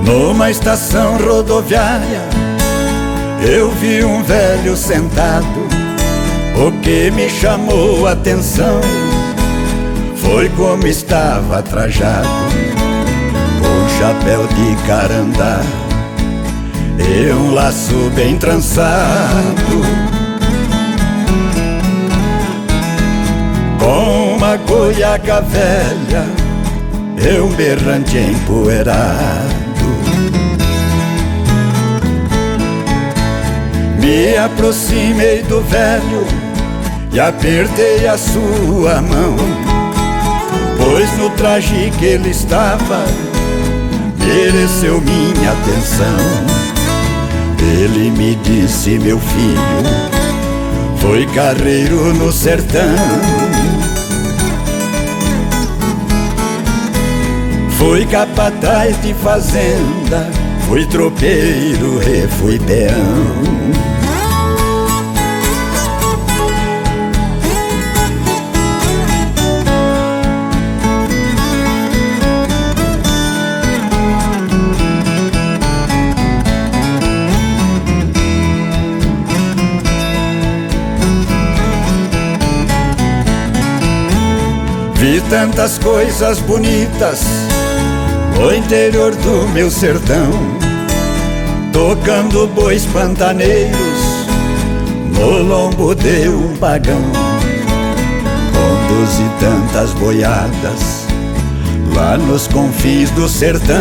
Numa estação rodoviária eu vi um velho sentado. O que me chamou a atenção foi como estava trajado, com chapéu de carandá e um laço bem trançado, com uma goiaca velha e um berrante empoeirado. Me aproximei do velho e apertei a sua mão, pois no traje que ele estava mereceu minha atenção. Ele me disse: meu filho foi carreiro no sertão, fui capataz de fazenda, fui tropeiro e fui peão. Vi tantas coisas bonitas no interior do meu sertão, tocando bois pantaneiros no lombo de um pagão. Conduzi tantas boiadas lá nos confins do sertão,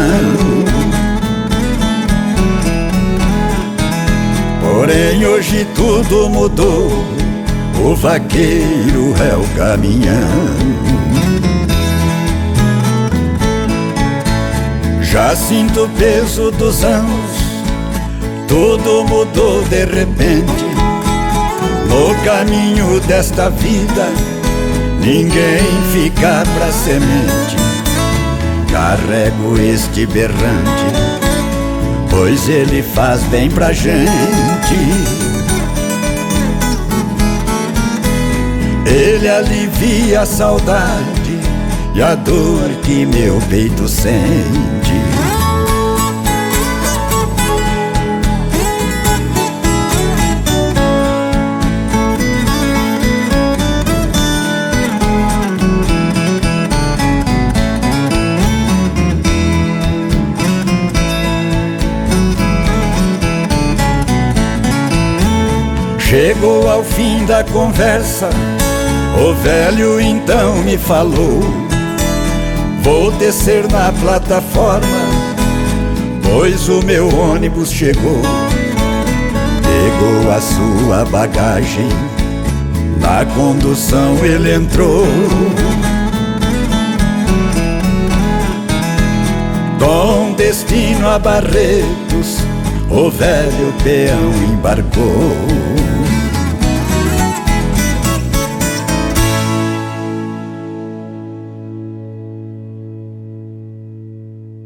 porém hoje tudo mudou, o vaqueiro é o caminhão. Já sinto o peso dos anos, tudo mudou de repente. No caminho desta vida ninguém fica pra semente. Carrego este berrante, pois ele faz bem pra gente. Ele alivia a saudade e a dor que meu peito sente. Chegou ao fim da conversa, o velho então me falou: vou descer na plataforma, pois o meu ônibus chegou. Pegou a sua bagagem, na condução ele entrou. Com destino a Barretos, o velho peão embarcou.